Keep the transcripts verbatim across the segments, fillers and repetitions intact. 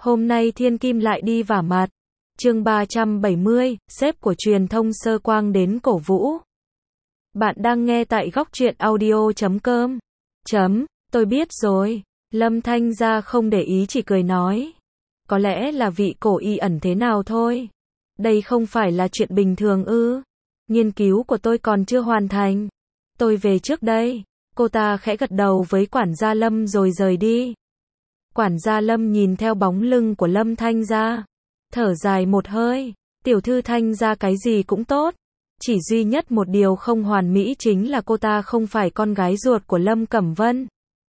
Hôm nay Thiên Kim lại đi vả mặt. Chương ba trăm bảy mươi, sếp của truyền thông Sơ Quang đến cổ vũ. Bạn đang nghe tại góc truyện audio chấm com. Chấm, tôi biết rồi. Lâm Thanh Gia không để ý chỉ cười nói. Có lẽ là vị cổ y ẩn thế nào thôi. Đây không phải là chuyện bình thường ư. Nghiên cứu của tôi còn chưa hoàn thành. Tôi về trước đây. Cô ta khẽ gật đầu với quản gia Lâm rồi rời đi. Quản gia Lâm nhìn theo bóng lưng của Lâm Thanh Gia. Thở dài một hơi. Tiểu thư Thanh Gia cái gì cũng tốt. Chỉ duy nhất một điều không hoàn mỹ chính là cô ta không phải con gái ruột của Lâm Cẩm Vân.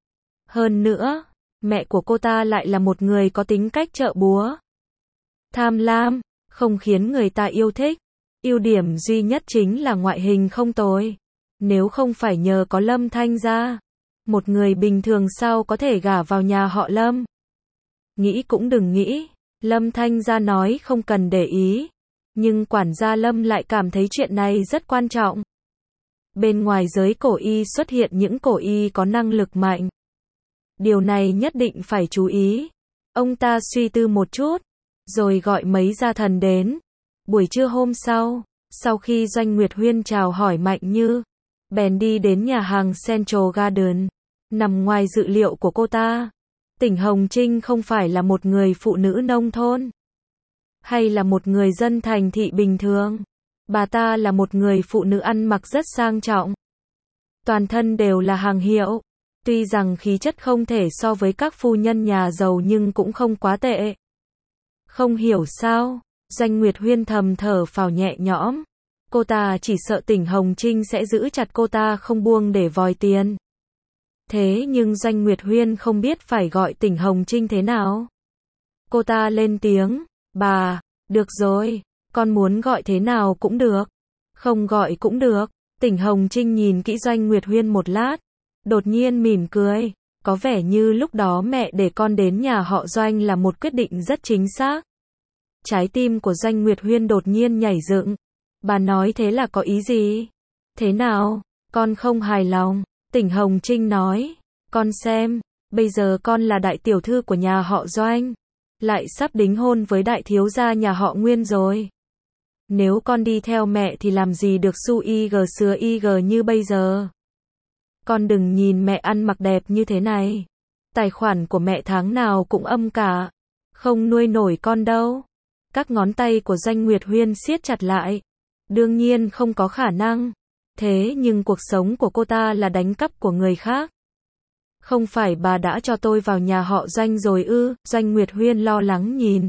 Hơn nữa, mẹ của cô ta lại là một người có tính cách chợ búa. Tham lam, không khiến người ta yêu thích. Ưu điểm duy nhất chính là ngoại hình không tồi. Nếu không phải nhờ có Lâm Thanh Gia, một người bình thường sao có thể gả vào nhà họ Lâm. Nghĩ cũng đừng nghĩ, Lâm Thanh Gia nói không cần để ý. Nhưng quản gia Lâm lại cảm thấy chuyện này rất quan trọng. Bên ngoài giới cổ y xuất hiện những cổ y có năng lực mạnh. Điều này nhất định phải chú ý. Ông ta suy tư một chút, rồi gọi mấy gia thần đến. Buổi trưa hôm sau, sau khi Doanh Nguyệt Huyên chào hỏi Mạnh Như, bèn đi đến nhà hàng Central Garden. Nằm ngoài dự liệu của cô ta, Tỉnh Hồng Trinh không phải là một người phụ nữ nông thôn, hay là một người dân thành thị bình thường. Bà ta là một người phụ nữ ăn mặc rất sang trọng. Toàn thân đều là hàng hiệu. Tuy rằng khí chất không thể so với các phu nhân nhà giàu nhưng cũng không quá tệ. Không hiểu sao, Doanh Nguyệt Huyên thầm thở phào nhẹ nhõm. Cô ta chỉ sợ Tỉnh Hồng Trinh sẽ giữ chặt cô ta không buông để vòi tiền. Thế nhưng Doanh Nguyệt Huyên không biết phải gọi Tỉnh Hồng Trinh thế nào. Cô ta lên tiếng, bà, được rồi, con muốn gọi thế nào cũng được. Không gọi cũng được. Tỉnh Hồng Trinh nhìn kỹ Doanh Nguyệt Huyên một lát, đột nhiên mỉm cười. Có vẻ như lúc đó mẹ để con đến nhà họ Doanh là một quyết định rất chính xác. Trái tim của Doanh Nguyệt Huyên đột nhiên nhảy dựng. Bà nói thế là có ý gì? Thế nào? Con không hài lòng. Tỉnh Hồng Trinh nói. Con xem, bây giờ con là đại tiểu thư của nhà họ Doanh. Lại sắp đính hôn với đại thiếu gia nhà họ Nguyên rồi. Nếu con đi theo mẹ thì làm gì được su y gờ sứa y gờ như bây giờ. Con đừng nhìn mẹ ăn mặc đẹp như thế này. Tài khoản của mẹ tháng nào cũng âm cả. Không nuôi nổi con đâu. Các ngón tay của Doanh Nguyệt Huyên siết chặt lại. Đương nhiên không có khả năng. Thế nhưng cuộc sống của cô ta là đánh cắp của người khác. Không phải bà đã cho tôi vào nhà họ Doanh rồi ư? Doanh Nguyệt Huyên lo lắng nhìn.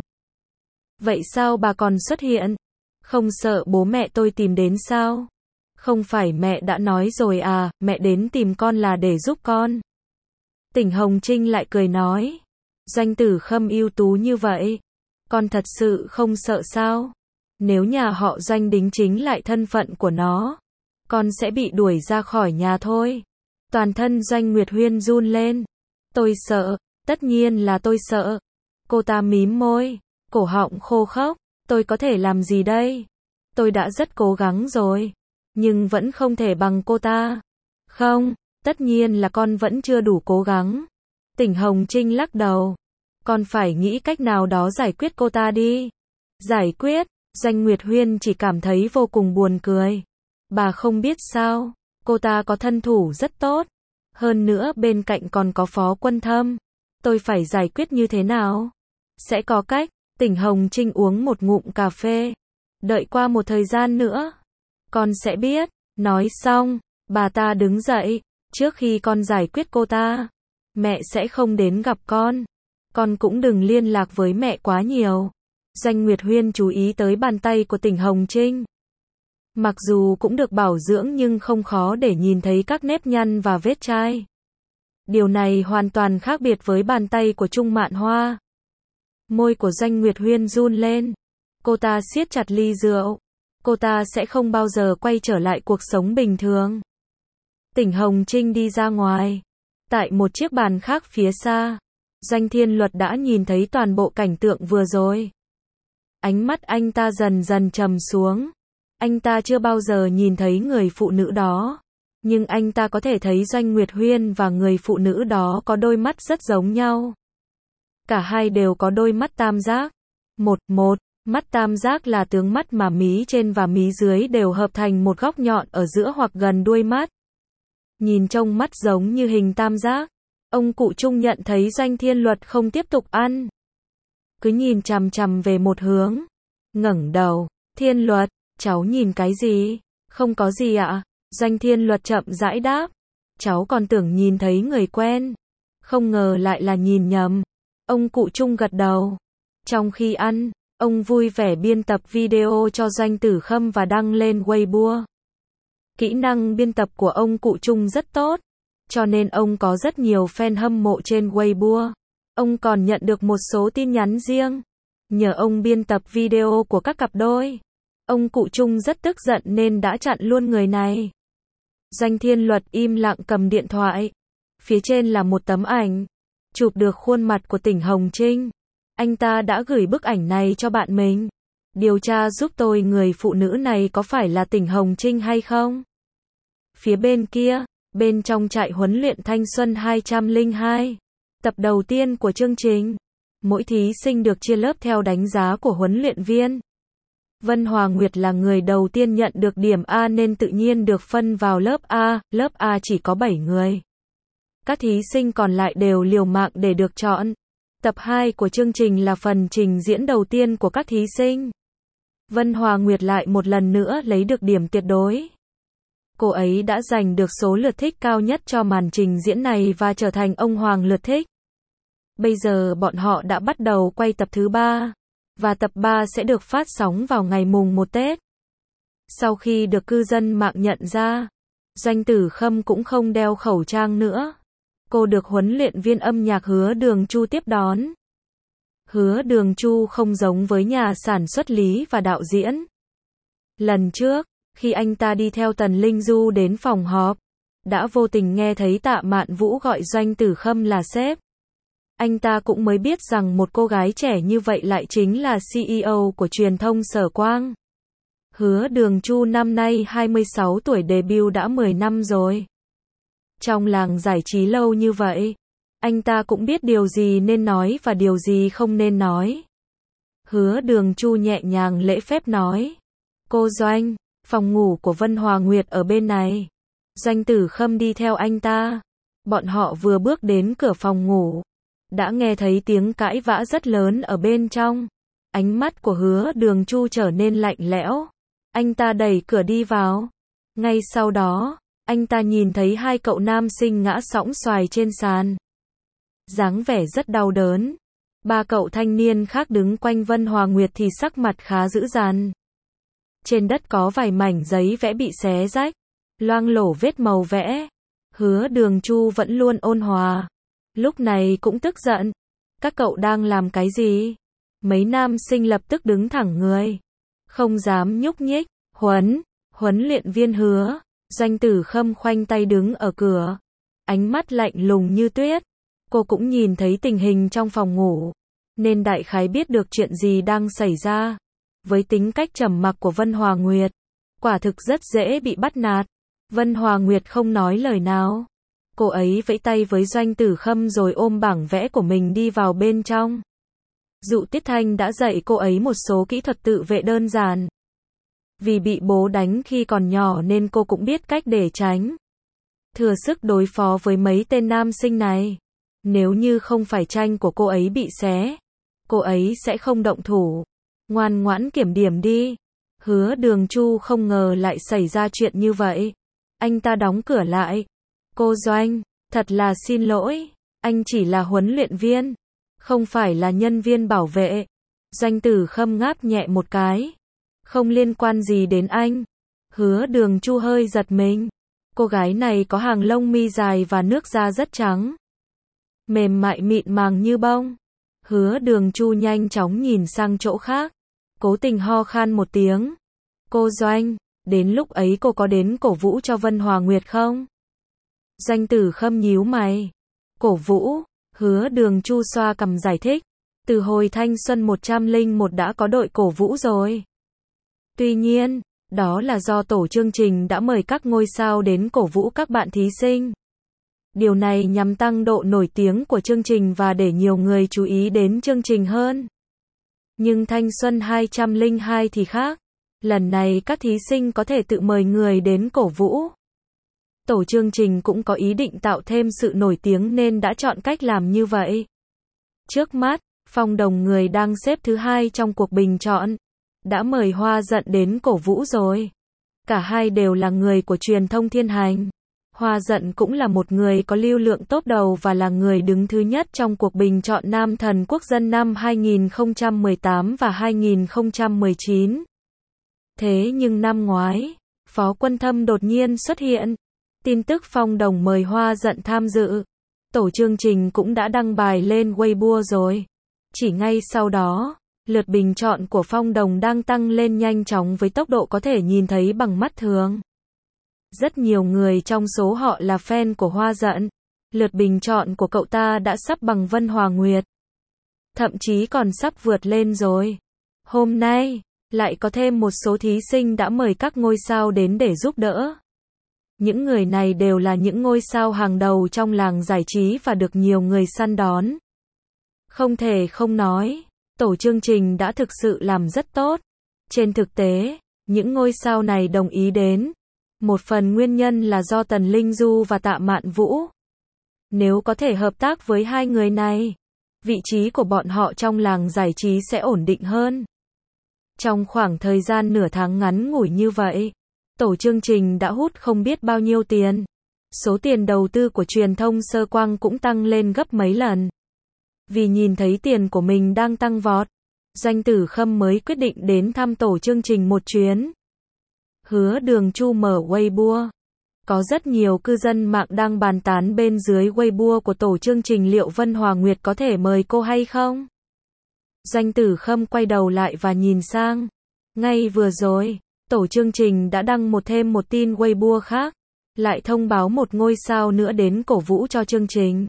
Vậy sao bà còn xuất hiện? Không sợ bố mẹ tôi tìm đến sao? Không phải mẹ đã nói rồi à, mẹ đến tìm con là để giúp con. Tỉnh Hồng Trinh lại cười nói. Doanh tử Khâm ưu tú như vậy, con thật sự không sợ sao? Nếu nhà họ Doanh đính chính lại thân phận của nó, con sẽ bị đuổi ra khỏi nhà thôi. Toàn thân Doanh Nguyệt Huyên run lên. Tôi sợ, tất nhiên là tôi sợ. Cô ta mím môi, cổ họng khô khốc. Tôi có thể làm gì đây? Tôi đã rất cố gắng rồi, nhưng vẫn không thể bằng cô ta. Không, tất nhiên là con vẫn chưa đủ cố gắng. Tỉnh Hồng Trinh lắc đầu. Con phải nghĩ cách nào đó giải quyết cô ta đi. Giải quyết? Doanh Nguyệt Huyên chỉ cảm thấy vô cùng buồn cười. Bà không biết sao, cô ta có thân thủ rất tốt. Hơn nữa bên cạnh còn có Phó Quân Thâm. Tôi phải giải quyết như thế nào? Sẽ có cách. Tỉnh Hồng Trinh uống một ngụm cà phê. Đợi qua một thời gian nữa, con sẽ biết. Nói xong, bà ta đứng dậy. Trước khi con giải quyết cô ta, mẹ sẽ không đến gặp con. Con cũng đừng liên lạc với mẹ quá nhiều. Doanh Nguyệt Huyên chú ý tới bàn tay của Tỉnh Hồng Trinh. Mặc dù cũng được bảo dưỡng nhưng không khó để nhìn thấy các nếp nhăn và vết chai. Điều này hoàn toàn khác biệt với bàn tay của Trung Mạn Hoa. Môi của Doanh Nguyệt Huyên run lên. Cô ta siết chặt ly rượu. Cô ta sẽ không bao giờ quay trở lại cuộc sống bình thường. Tỉnh Hồng Trinh đi ra ngoài. Tại một chiếc bàn khác phía xa, Doanh Thiên Luật đã nhìn thấy toàn bộ cảnh tượng vừa rồi. Ánh mắt anh ta dần dần trầm xuống. Anh ta chưa bao giờ nhìn thấy người phụ nữ đó. Nhưng anh ta có thể thấy Doanh Nguyệt Huyên và người phụ nữ đó có đôi mắt rất giống nhau. Cả hai đều có đôi mắt tam giác. Một, một, mắt tam giác là tướng mắt mà mí trên và mí dưới đều hợp thành một góc nhọn ở giữa hoặc gần đuôi mắt. Nhìn trông mắt giống như hình tam giác. Ông cụ Trung nhận thấy Doanh Thiên Luật không tiếp tục ăn. Cứ nhìn chằm chằm về một hướng. Ngẩng đầu, Thiên Luật, cháu nhìn cái gì? Không có gì ạ. Doanh Thiên Luật chậm rãi đáp. Cháu còn tưởng nhìn thấy người quen. Không ngờ lại là nhìn nhầm. Ông cụ Trung gật đầu. Trong khi ăn, ông vui vẻ biên tập video cho Doanh Tử Khâm và đăng lên Weibo. Kỹ năng biên tập của ông cụ Trung rất tốt, cho nên ông có rất nhiều fan hâm mộ trên Weibo. Ông còn nhận được một số tin nhắn riêng. Nhờ ông biên tập video của các cặp đôi. Ông cụ Trung rất tức giận nên đã chặn luôn người này. Doanh Thiên Luật im lặng cầm điện thoại. Phía trên là một tấm ảnh. Chụp được khuôn mặt của Tỉnh Hồng Trinh. Anh ta đã gửi bức ảnh này cho bạn mình. Điều tra giúp tôi người phụ nữ này có phải là Tỉnh Hồng Trinh hay không? Phía bên kia, bên trong trại huấn luyện Thanh Xuân hai không hai. Tập đầu tiên của chương trình. Mỗi thí sinh được chia lớp theo đánh giá của huấn luyện viên. Vân Hòa Nguyệt là người đầu tiên nhận được điểm A nên tự nhiên được phân vào lớp A, lớp A chỉ có bảy người. Các thí sinh còn lại đều liều mạng để được chọn. Tập hai của chương trình là phần trình diễn đầu tiên của các thí sinh. Vân Hòa Nguyệt lại một lần nữa lấy được điểm tuyệt đối. Cô ấy đã giành được số lượt thích cao nhất cho màn trình diễn này và trở thành ông hoàng lượt thích. Bây giờ bọn họ đã bắt đầu quay tập thứ ba. Và tập ba sẽ được phát sóng vào ngày mùng một Tết. Sau khi được cư dân mạng nhận ra, Doanh Tử Khâm cũng không đeo khẩu trang nữa. Cô được huấn luyện viên âm nhạc Hứa Đường Chu tiếp đón. Hứa Đường Chu không giống với nhà sản xuất Lý và đạo diễn. Lần trước, khi anh ta đi theo Tần Linh Du đến phòng họp, đã vô tình nghe thấy Tạ Mạn Vũ gọi Doanh Tử Khâm là sếp. Anh ta cũng mới biết rằng một cô gái trẻ như vậy lại chính là xê e ô của truyền thông Sở Quang. Hứa Đường Chu năm nay hai mươi sáu tuổi, debut đã mười năm rồi. Trong làng giải trí lâu như vậy, anh ta cũng biết điều gì nên nói và điều gì không nên nói. Hứa Đường Chu nhẹ nhàng lễ phép nói. Cô Doanh, phòng ngủ của Vân Hòa Nguyệt ở bên này. Doanh Tử Khâm đi theo anh ta. Bọn họ vừa bước đến cửa phòng ngủ, đã nghe thấy tiếng cãi vã rất lớn ở bên trong. Ánh mắt của Hứa Đường Chu trở nên lạnh lẽo. Anh ta đẩy cửa đi vào. Ngay sau đó, anh ta nhìn thấy hai cậu nam sinh ngã sõng xoài trên sàn. Dáng vẻ rất đau đớn. Ba cậu thanh niên khác đứng quanh Vân Hòa Nguyệt thì sắc mặt khá dữ dằn. Trên đất có vài mảnh giấy vẽ bị xé rách, loang lổ vết màu vẽ. Hứa Đường Chu vẫn luôn ôn hòa. Lúc này cũng tức giận. Các cậu đang làm cái gì? Mấy nam sinh lập tức đứng thẳng người. Không dám nhúc nhích. Huấn, huấn luyện viên Hứa. Doanh Tử Khâm khoanh tay đứng ở cửa. Ánh mắt lạnh lùng như tuyết. Cô cũng nhìn thấy tình hình trong phòng ngủ, nên đại khái biết được chuyện gì đang xảy ra. Với tính cách trầm mặc của Vân Hòa Nguyệt, quả thực rất dễ bị bắt nạt. Vân Hòa Nguyệt không nói lời nào. Cô ấy vẫy tay với Doanh Tử Khâm rồi ôm bảng vẽ của mình đi vào bên trong. Dụ Tiết Thanh đã dạy cô ấy một số kỹ thuật tự vệ đơn giản. Vì bị bố đánh khi còn nhỏ nên cô cũng biết cách để tránh. Thừa sức đối phó với mấy tên nam sinh này. Nếu như không phải tranh của cô ấy bị xé, cô ấy sẽ không động thủ. Ngoan ngoãn kiểm điểm đi. Hứa Đường Chu không ngờ lại xảy ra chuyện như vậy. Anh ta đóng cửa lại. Cô Doanh, thật là xin lỗi. Anh chỉ là huấn luyện viên, không phải là nhân viên bảo vệ. Doanh Tử Khâm ngáp nhẹ một cái. Không liên quan gì đến anh. Hứa Đường Chu hơi giật mình. Cô gái này có hàng lông mi dài và nước da rất trắng, mềm mại mịn màng như bông. Hứa Đường Chu nhanh chóng nhìn sang chỗ khác, cố tình ho khan một tiếng. Cô Doanh, đến lúc ấy cô có đến cổ vũ cho Vân Hòa Nguyệt không? Doanh Tử Khâm nhíu mày. Cổ vũ? Hứa Đường Chu xoa cằm giải thích. Từ hồi Thanh Xuân một không một đã có đội cổ vũ rồi. Tuy nhiên, đó là do tổ chương trình đã mời các ngôi sao đến cổ vũ các bạn thí sinh. Điều này nhằm tăng độ nổi tiếng của chương trình và để nhiều người chú ý đến chương trình hơn. Nhưng Thanh Xuân hai không không hai thì khác. Lần này các thí sinh có thể tự mời người đến cổ vũ. Tổ chương trình cũng có ý định tạo thêm sự nổi tiếng nên đã chọn cách làm như vậy. Trước mắt, Phong Đồng, người đang xếp thứ hai trong cuộc bình chọn, đã mời Hoa Dận đến cổ vũ rồi. Cả hai đều là người của truyền thông Thiên Hành. Hoa Dận cũng là một người có lưu lượng top đầu và là người đứng thứ nhất trong cuộc bình chọn Nam Thần Quốc dân năm hai nghìn không trăm mười tám và hai nghìn không trăm mười chín. Thế nhưng năm ngoái, Phó Quân Thâm đột nhiên xuất hiện. Tin tức Phong Đồng mời Hoa Dận tham dự. Tổ chương trình cũng đã đăng bài lên Weibo rồi. Chỉ ngay sau đó, lượt bình chọn của Phong Đồng đang tăng lên nhanh chóng với tốc độ có thể nhìn thấy bằng mắt thường. Rất nhiều người trong số họ là fan của Hoa Dận. Lượt bình chọn của cậu ta đã sắp bằng Vân Hòa Nguyệt. Thậm chí còn sắp vượt lên rồi. Hôm nay, lại có thêm một số thí sinh đã mời các ngôi sao đến để giúp đỡ. Những người này đều là những ngôi sao hàng đầu trong làng giải trí và được nhiều người săn đón. Không thể không nói, tổ chương trình đã thực sự làm rất tốt. Trên thực tế, những ngôi sao này đồng ý đến. Một phần nguyên nhân là do Tần Linh Du và Tạ Mạn Vũ. Nếu có thể hợp tác với hai người này, vị trí của bọn họ trong làng giải trí sẽ ổn định hơn. Trong khoảng thời gian nửa tháng ngắn ngủi như vậy, tổ chương trình đã hút không biết bao nhiêu tiền. Số tiền đầu tư của truyền thông Sơ Quang cũng tăng lên gấp mấy lần. Vì nhìn thấy tiền của mình đang tăng vọt, Doanh Tử Khâm mới quyết định đến thăm tổ chương trình một chuyến. Hứa Đường Chu mở Weibo. Có rất nhiều cư dân mạng đang bàn tán bên dưới Weibo của tổ chương trình liệu Vân Hòa Nguyệt có thể mời cô hay không? Doanh Tử Khâm quay đầu lại và nhìn sang. Ngay vừa rồi, tổ chương trình đã đăng một thêm một tin Weibo khác, lại thông báo một ngôi sao nữa đến cổ vũ cho chương trình.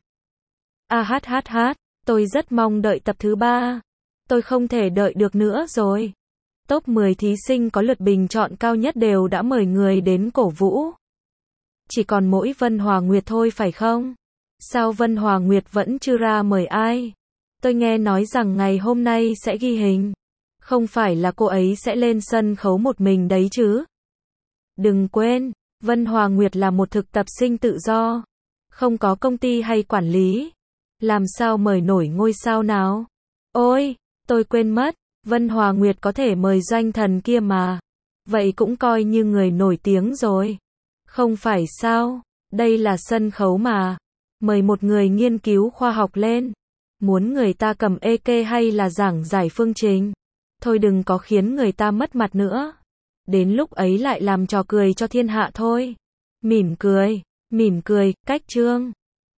A hát hát hát, tôi rất mong đợi tập thứ ba. Tôi không thể đợi được nữa rồi. Top mười thí sinh có lượt bình chọn cao nhất đều đã mời người đến cổ vũ. Chỉ còn mỗi Vân Hòa Nguyệt thôi phải không? Sao Vân Hòa Nguyệt vẫn chưa ra mời ai? Tôi nghe nói rằng ngày hôm nay sẽ ghi hình. Không phải là cô ấy sẽ lên sân khấu một mình đấy chứ? Đừng quên, Vân Hòa Nguyệt là một thực tập sinh tự do. Không có công ty hay quản lý. Làm sao mời nổi ngôi sao nào? Ôi, tôi quên mất. Vân Hòa Nguyệt có thể mời Doanh Thần kia mà. Vậy cũng coi như người nổi tiếng rồi. Không phải sao? Đây là sân khấu mà. Mời một người nghiên cứu khoa học lên. Muốn người ta cầm e ca hay là giảng giải phương trình. Thôi đừng có khiến người ta mất mặt nữa. Đến lúc ấy lại làm trò cười cho thiên hạ thôi. Mỉm cười, mỉm cười, cách chương.